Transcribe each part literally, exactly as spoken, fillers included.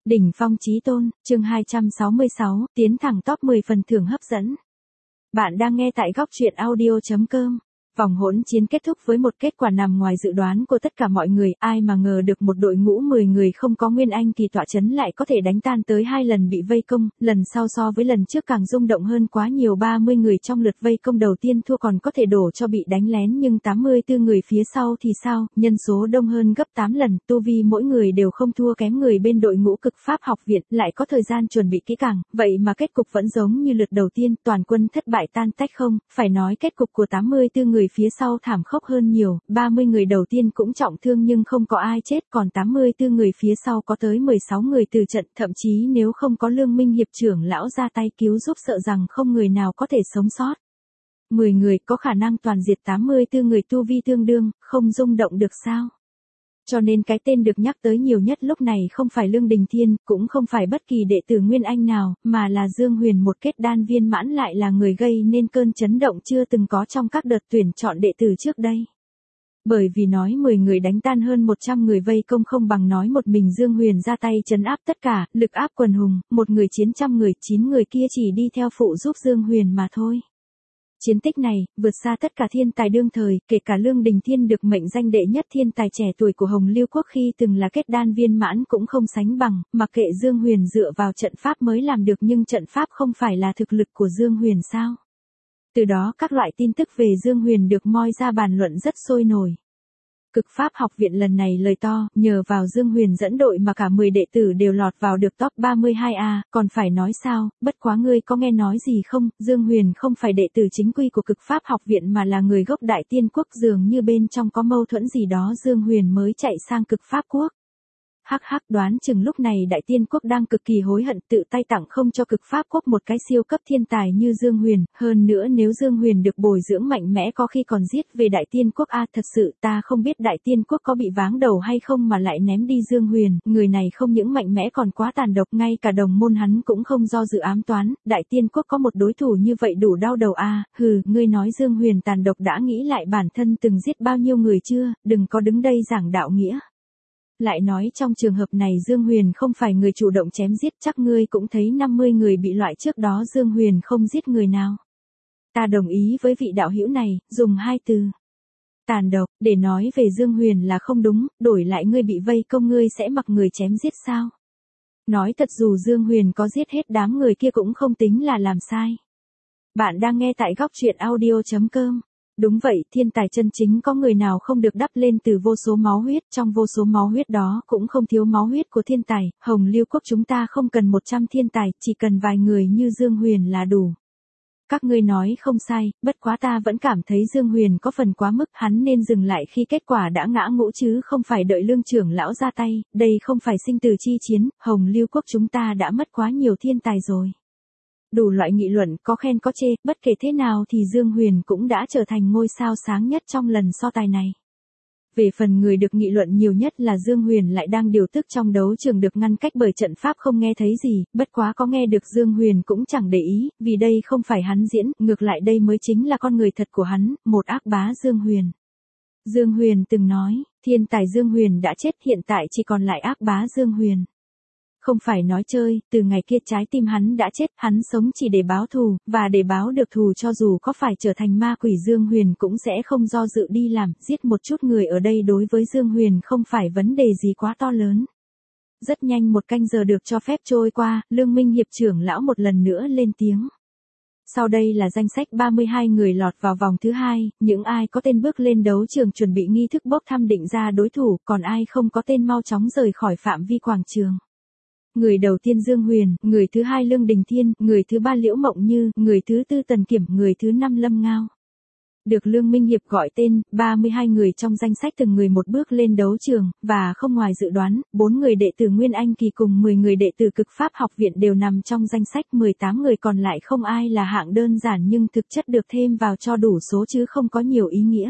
Đỉnh phong chí tôn, chương hai trăm sáu mươi sáu, tiến thẳng top mười phần thưởng hấp dẫn. Bạn đang nghe tại góc truyện audio chấm com. Vòng hỗn chiến kết thúc với một kết quả nằm ngoài dự đoán của tất cả mọi người, ai mà ngờ được một đội ngũ mười người không có Nguyên Anh kỳ tọa chấn lại có thể đánh tan tới hai lần bị vây công, lần sau so với lần trước càng rung động hơn quá nhiều. Ba mươi người trong lượt vây công đầu tiên thua còn có thể đổ cho bị đánh lén, nhưng tám mươi tư người phía sau thì sao, nhân số đông hơn gấp tám lần, tu vi mỗi người đều không thua kém người bên đội ngũ Cực Pháp học viện, lại có thời gian chuẩn bị kỹ càng, vậy mà kết cục vẫn giống như lượt đầu tiên, toàn quân thất bại tan tách. Không, phải nói kết cục của tám mươi tư người phía sau thảm khốc hơn nhiều, ba mươi người đầu tiên cũng trọng thương nhưng không có ai chết, còn tám mươi tư người phía sau có tới mười sáu người từ trận, thậm chí nếu không có Lương Minh hiệp trưởng lão ra tay cứu giúp sợ rằng không người nào có thể sống sót. mười người có khả năng toàn diệt tám mươi tư người tu vi tương đương, không rung động được sao? Cho nên cái tên được nhắc tới nhiều nhất lúc này không phải Lương Đình Thiên, cũng không phải bất kỳ đệ tử Nguyên Anh nào, mà là Dương Huyền, một kết đan viên mãn, lại là người gây nên cơn chấn động chưa từng có trong các đợt tuyển chọn đệ tử trước đây. Bởi vì nói mười người đánh tan hơn một trăm người vây công không bằng nói một mình Dương Huyền ra tay trấn áp tất cả, lực áp quần hùng, một người chiến trăm người, chín người kia chỉ đi theo phụ giúp Dương Huyền mà thôi. Chiến tích này, vượt xa tất cả thiên tài đương thời, kể cả Lương Đình Thiên được mệnh danh đệ nhất thiên tài trẻ tuổi của Hồng Liêu Quốc khi từng là kết đan viên mãn cũng không sánh bằng, mặc kệ Dương Huyền dựa vào trận pháp mới làm được, nhưng trận pháp không phải là thực lực của Dương Huyền sao? Từ đó các loại tin tức về Dương Huyền được moi ra bàn luận rất sôi nổi. Cực Pháp học viện lần này lời to, nhờ vào Dương Huyền dẫn đội mà cả mười đệ tử đều lọt vào được top ba mươi hai A, còn phải nói sao, bất quá ngươi có nghe nói gì không, Dương Huyền không phải đệ tử chính quy của Cực Pháp học viện mà là người gốc Đại Tiên Quốc, dường như bên trong có mâu thuẫn gì đó Dương Huyền mới chạy sang Cực Pháp Quốc. Hắc hắc, đoán chừng lúc này Đại Tiên Quốc đang cực kỳ hối hận tự tay tặng không cho Cực Pháp Quốc một cái siêu cấp thiên tài như Dương Huyền, hơn nữa nếu Dương Huyền được bồi dưỡng mạnh mẽ có khi còn giết về Đại Tiên Quốc. A thật sự ta không biết Đại Tiên Quốc có bị váng đầu hay không mà lại ném đi Dương Huyền, người này không những mạnh mẽ còn quá tàn độc, ngay cả đồng môn hắn cũng không do dự ám toán, Đại Tiên Quốc có một đối thủ như vậy đủ đau đầu a. Hừ, ngươi nói Dương Huyền tàn độc đã nghĩ lại bản thân từng giết bao nhiêu người chưa, đừng có đứng đây giảng đạo nghĩa. Lại nói trong trường hợp này Dương Huyền không phải người chủ động chém giết, chắc ngươi cũng thấy năm mươi người bị loại trước đó Dương Huyền không giết người nào. Ta đồng ý với vị đạo hữu này, dùng hai từ tàn độc để nói về Dương Huyền là không đúng, đổi lại ngươi bị vây công ngươi sẽ mặc người chém giết sao? Nói thật, dù Dương Huyền có giết hết đám người kia cũng không tính là làm sai. Bạn đang nghe tại góc truyện audio chấm com. Đúng vậy, thiên tài chân chính có người nào không được đắp lên từ vô số máu huyết, trong vô số máu huyết đó cũng không thiếu máu huyết của thiên tài, Hồng Liêu Quốc chúng ta không cần một trăm thiên tài, chỉ cần vài người như Dương Huyền là đủ. Các ngươi nói không sai, bất quá ta vẫn cảm thấy Dương Huyền có phần quá mức, hắn nên dừng lại khi kết quả đã ngã ngũ chứ không phải đợi Lương trưởng lão ra tay, đây không phải sinh tử chi chiến, Hồng Liêu Quốc chúng ta đã mất quá nhiều thiên tài rồi. Đủ loại nghị luận, có khen có chê, bất kể thế nào thì Dương Huyền cũng đã trở thành ngôi sao sáng nhất trong lần so tài này. Về phần người được nghị luận nhiều nhất là Dương Huyền lại đang điều tức trong đấu trường được ngăn cách bởi trận pháp không nghe thấy gì, bất quá có nghe được Dương Huyền cũng chẳng để ý, vì đây không phải hắn diễn, ngược lại đây mới chính là con người thật của hắn, một ác bá Dương Huyền. Dương Huyền từng nói, thiên tài Dương Huyền đã chết, hiện tại chỉ còn lại ác bá Dương Huyền. Không phải nói chơi, từ ngày kia trái tim hắn đã chết, hắn sống chỉ để báo thù, và để báo được thù cho dù có phải trở thành ma quỷ Dương Huyền cũng sẽ không do dự đi làm, giết một chút người ở đây đối với Dương Huyền không phải vấn đề gì quá to lớn. Rất nhanh một canh giờ được cho phép trôi qua, Lương Minh hiệp trưởng lão một lần nữa lên tiếng. Sau đây là danh sách ba mươi hai người lọt vào vòng thứ hai, những ai có tên bước lên đấu trường chuẩn bị nghi thức bốc thăm định ra đối thủ, còn ai không có tên mau chóng rời khỏi phạm vi quảng trường. Người đầu tiên Dương Huyền, người thứ hai Lương Đình Thiên, người thứ ba Liễu Mộng Như, người thứ tư Tần Kiểm, người thứ năm Lâm Ngao. Được Lương Minh hiệp gọi tên, ba mươi hai người trong danh sách từng người một bước lên đấu trường, và không ngoài dự đoán, bốn người đệ tử Nguyên Anh kỳ cùng mười người đệ tử Cực Pháp học viện đều nằm trong danh sách, mười tám người còn lại không ai là hạng đơn giản nhưng thực chất được thêm vào cho đủ số chứ không có nhiều ý nghĩa.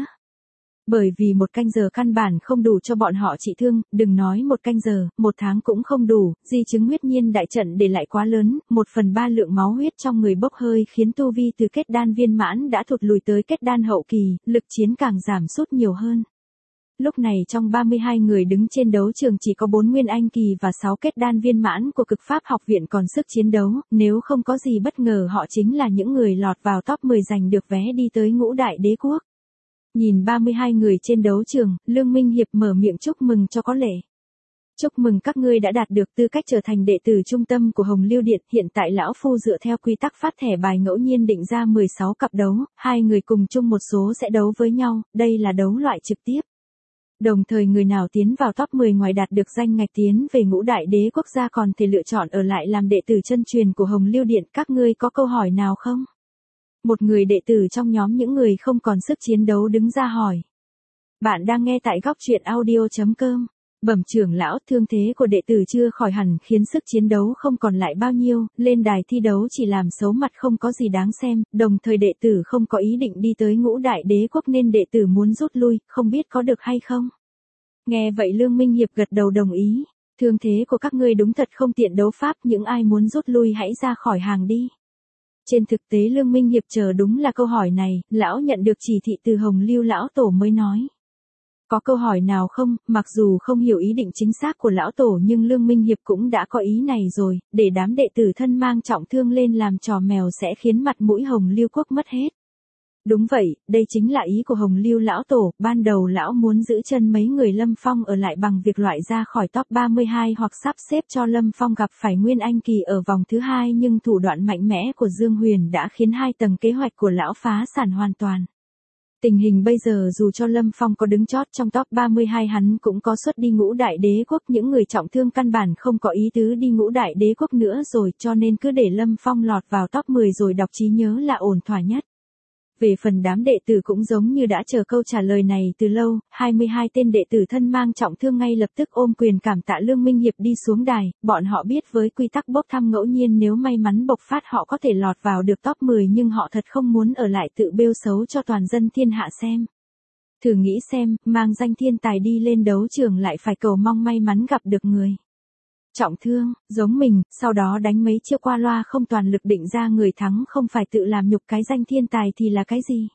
Bởi vì một canh giờ căn bản không đủ cho bọn họ trị thương, đừng nói một canh giờ, một tháng cũng không đủ, di chứng huyết nhiên đại trận để lại quá lớn, một phần ba lượng máu huyết trong người bốc hơi khiến tu vi từ kết đan viên mãn đã thụt lùi tới kết đan hậu kỳ, lực chiến càng giảm sút nhiều hơn. Lúc này trong ba mươi hai người đứng trên đấu trường chỉ có bốn nguyên anh kỳ và sáu kết đan viên mãn của cực pháp học viện còn sức chiến đấu, nếu không có gì bất ngờ họ chính là những người lọt vào top mười giành được vé đi tới ngũ đại đế quốc. Nhìn ba mươi hai người trên đấu trường, Lương Minh Hiệp mở miệng chúc mừng cho có lệ. Chúc mừng các ngươi đã đạt được tư cách trở thành đệ tử trung tâm của Hồng Lưu Điện. Hiện tại lão phu dựa theo quy tắc phát thẻ bài ngẫu nhiên định ra mười sáu cặp đấu, hai người cùng chung một số sẽ đấu với nhau, đây là đấu loại trực tiếp. Đồng thời người nào tiến vào top mười ngoài đạt được danh ngạch tiến về ngũ đại đế quốc gia còn thể lựa chọn ở lại làm đệ tử chân truyền của Hồng Lưu Điện. Các ngươi có câu hỏi nào không? Một người đệ tử trong nhóm những người không còn sức chiến đấu đứng ra hỏi. Bạn đang nghe tại góc truyện audio chấm com. Bẩm trưởng lão, thương thế của đệ tử chưa khỏi hẳn khiến sức chiến đấu không còn lại bao nhiêu, lên đài thi đấu chỉ làm xấu mặt không có gì đáng xem, đồng thời đệ tử không có ý định đi tới ngũ đại đế quốc nên đệ tử muốn rút lui, không biết có được hay không? Nghe vậy Lương Minh Hiệp gật đầu đồng ý, thương thế của các ngươi đúng thật không tiện đấu pháp, những ai muốn rút lui hãy ra khỏi hàng đi. Trên thực tế Lương Minh Hiệp chờ đúng là câu hỏi này, lão nhận được chỉ thị từ Hồng Lưu lão tổ mới nói. Có câu hỏi nào không? Mặc dù không hiểu ý định chính xác của lão tổ nhưng Lương Minh Hiệp cũng đã có ý này rồi, để đám đệ tử thân mang trọng thương lên làm trò mèo sẽ khiến mặt mũi Hồng Lưu quốc mất hết. Đúng vậy, đây chính là ý của Hồng Lưu lão tổ, ban đầu lão muốn giữ chân mấy người Lâm Phong ở lại bằng việc loại ra khỏi top ba mươi hai hoặc sắp xếp cho Lâm Phong gặp phải Nguyên Anh Kỳ ở vòng thứ hai nhưng thủ đoạn mạnh mẽ của Dương Huyền đã khiến hai tầng kế hoạch của lão phá sản hoàn toàn. Tình hình bây giờ dù cho Lâm Phong có đứng chót trong top ba mươi hai hắn cũng có suất đi ngũ đại đế quốc, những người trọng thương căn bản không có ý tứ đi ngũ đại đế quốc nữa rồi cho nên cứ để Lâm Phong lọt vào top mười rồi đọc trí nhớ là ổn thỏa nhất. Về phần đám đệ tử cũng giống như đã chờ câu trả lời này từ lâu, hai mươi hai tên đệ tử thân mang trọng thương ngay lập tức ôm quyền cảm tạ Lương Minh Hiệp đi xuống đài, bọn họ biết với quy tắc bốc thăm ngẫu nhiên nếu may mắn bộc phát họ có thể lọt vào được top mười nhưng họ thật không muốn ở lại tự bêu xấu cho toàn dân thiên hạ xem. Thử nghĩ xem, mang danh thiên tài đi lên đấu trường lại phải cầu mong may mắn gặp được người trọng thương, giống mình, sau đó đánh mấy chiêu qua loa không toàn lực định ra người thắng không phải tự làm nhục cái danh thiên tài thì là cái gì?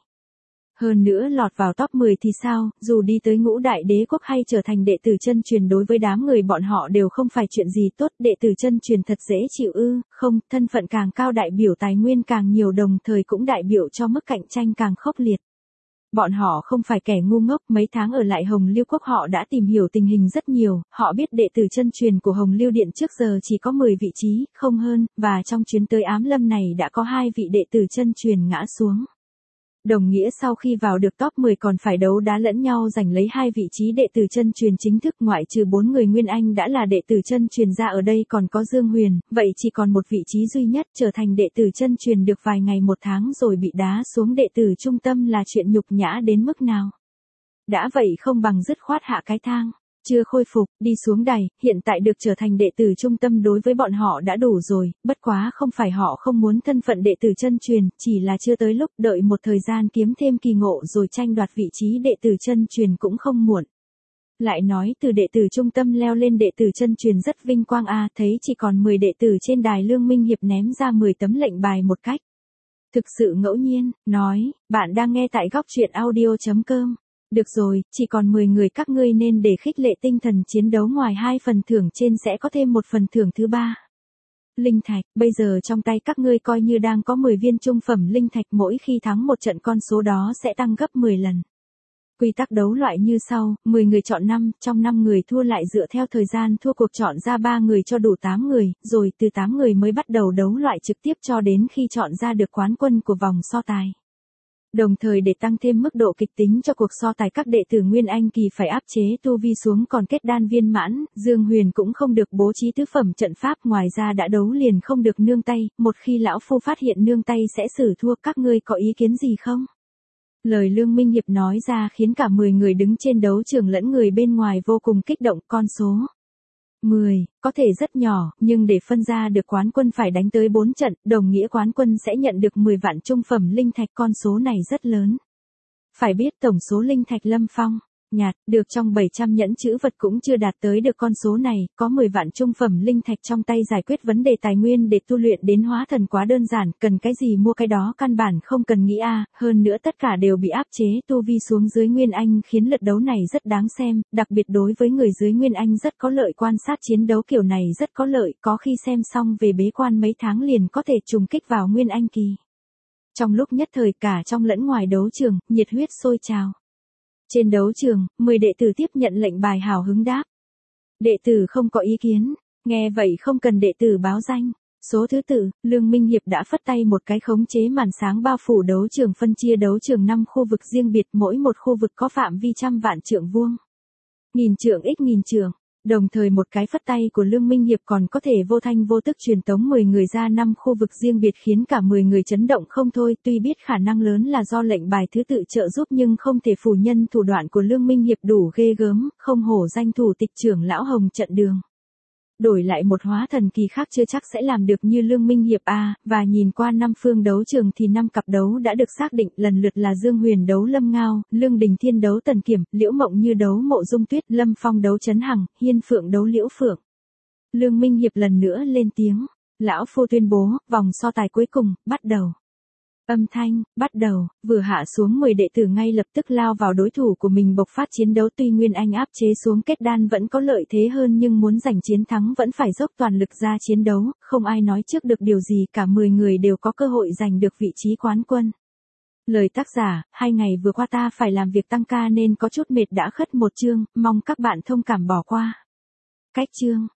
Hơn nữa lọt vào top mười thì sao, dù đi tới ngũ đại đế quốc hay trở thành đệ tử chân truyền đối với đám người bọn họ đều không phải chuyện gì tốt, đệ tử chân truyền thật dễ chịu ư, không, thân phận càng cao đại biểu tài nguyên càng nhiều đồng thời cũng đại biểu cho mức cạnh tranh càng khốc liệt. Bọn họ không phải kẻ ngu ngốc, mấy tháng ở lại Hồng Lưu Quốc họ đã tìm hiểu tình hình rất nhiều, họ biết đệ tử chân truyền của Hồng Lưu Điện trước giờ chỉ có mười vị trí, không hơn, và trong chuyến tới Ám Lâm này đã có hai vị đệ tử chân truyền ngã xuống. Đồng nghĩa sau khi vào được top mười còn phải đấu đá lẫn nhau giành lấy hai vị trí đệ tử chân truyền chính thức, ngoại trừ bốn người Nguyên Anh đã là đệ tử chân truyền ra ở đây còn có Dương Huyền, vậy chỉ còn một vị trí duy nhất trở thành đệ tử chân truyền được vài ngày một tháng rồi bị đá xuống đệ tử trung tâm là chuyện nhục nhã đến mức nào. Đã vậy không bằng dứt khoát hạ cái thang. Chưa khôi phục, đi xuống đài, hiện tại được trở thành đệ tử trung tâm đối với bọn họ đã đủ rồi, bất quá không phải họ không muốn thân phận đệ tử chân truyền, chỉ là chưa tới lúc, đợi một thời gian kiếm thêm kỳ ngộ rồi tranh đoạt vị trí đệ tử chân truyền cũng không muộn. Lại nói từ đệ tử trung tâm leo lên đệ tử chân truyền rất vinh quang a, thấy chỉ còn mười đệ tử trên đài Lương Minh Hiệp ném ra mười tấm lệnh bài một cách thực sự ngẫu nhiên, nói, bạn đang nghe tại góc truyện audio chấm com. Được rồi, chỉ còn mười người các ngươi nên để khích lệ tinh thần chiến đấu ngoài hai phần thưởng trên sẽ có thêm một phần thưởng thứ ba. Linh thạch, bây giờ trong tay các ngươi coi như đang có mười viên trung phẩm linh thạch, mỗi khi thắng một trận con số đó sẽ tăng gấp mười lần. Quy tắc đấu loại như sau, mười người chọn năm, trong năm người thua lại dựa theo thời gian thua cuộc chọn ra ba người cho đủ tám người, rồi từ tám người mới bắt đầu đấu loại trực tiếp cho đến khi chọn ra được quán quân của vòng so tài. Đồng thời để tăng thêm mức độ kịch tính cho cuộc so tài các đệ tử Nguyên Anh Kỳ phải áp chế tu vi xuống còn kết đan viên mãn, Dương Huyền cũng không được bố trí tứ phẩm trận pháp, ngoài ra đã đấu liền không được nương tay, một khi lão phu phát hiện nương tay sẽ xử thua, các ngươi có ý kiến gì không? Lời Lương Minh Hiệp nói ra khiến cả mười người đứng trên đấu trường lẫn người bên ngoài vô cùng kích động, con số mười, có thể rất nhỏ, nhưng để phân ra được quán quân phải đánh tới bốn trận, đồng nghĩa quán quân sẽ nhận được mười vạn trung phẩm linh thạch, con số này rất lớn. Phải biết tổng số linh thạch Lâm Phong nhạt, được trong bảy trăm nhẫn chữ vật cũng chưa đạt tới được con số này, có mười vạn trung phẩm linh thạch trong tay giải quyết vấn đề tài nguyên để tu luyện đến hóa thần quá đơn giản, cần cái gì mua cái đó căn bản không cần nghĩ a, hơn nữa tất cả đều bị áp chế tu vi xuống dưới Nguyên Anh khiến lượt đấu này rất đáng xem, đặc biệt đối với người dưới Nguyên Anh rất có lợi, quan sát chiến đấu kiểu này rất có lợi, có khi xem xong về bế quan mấy tháng liền có thể trùng kích vào Nguyên Anh kỳ. Trong lúc nhất thời cả trong lẫn ngoài đấu trường, nhiệt huyết sôi trào. Trên đấu trường, mười đệ tử tiếp nhận lệnh bài hào hứng đáp. Đệ tử không có ý kiến, nghe vậy không cần đệ tử báo danh. Số thứ tự, Lương Minh Hiệp đã phất tay một cái khống chế màn sáng bao phủ đấu trường, phân chia đấu trường năm khu vực riêng biệt, mỗi một khu vực có phạm vi trăm vạn trượng vuông. Nghìn trượng x nghìn trượng. Đồng thời một cái phất tay của Lương Minh Hiệp còn có thể vô thanh vô tức truyền tống mười người ra năm khu vực riêng biệt khiến cả mười người chấn động không thôi, tuy biết khả năng lớn là do lệnh bài thứ tự trợ giúp nhưng không thể phủ nhận thủ đoạn của Lương Minh Hiệp đủ ghê gớm, không hổ danh thủ tịch trưởng lão Hồng trận đường. Đổi lại một hóa thần kỳ khác chưa chắc sẽ làm được như Lương Minh Hiệp a, và nhìn qua năm phương đấu trường thì năm cặp đấu đã được xác định, lần lượt là Dương Huyền đấu Lâm Ngao, Lương Đình Thiên đấu Tần Kiểm, Liễu Mộng Như đấu Mộ Dung Tuyết, Lâm Phong đấu Trấn Hằng, Hiên Phượng đấu Liễu Phượng. Lương Minh Hiệp lần nữa lên tiếng, lão phu tuyên bố, vòng so tài cuối cùng, bắt đầu. Âm thanh, bắt đầu, vừa hạ xuống mười đệ tử ngay lập tức lao vào đối thủ của mình bộc phát chiến đấu, tuy Nguyên Anh áp chế xuống kết đan vẫn có lợi thế hơn nhưng muốn giành chiến thắng vẫn phải dốc toàn lực ra chiến đấu, không ai nói trước được điều gì, cả mười người đều có cơ hội giành được vị trí quán quân. Lời tác giả, hai ngày vừa qua ta phải làm việc tăng ca nên có chút mệt đã khất một chương, mong các bạn thông cảm bỏ qua. Cách chương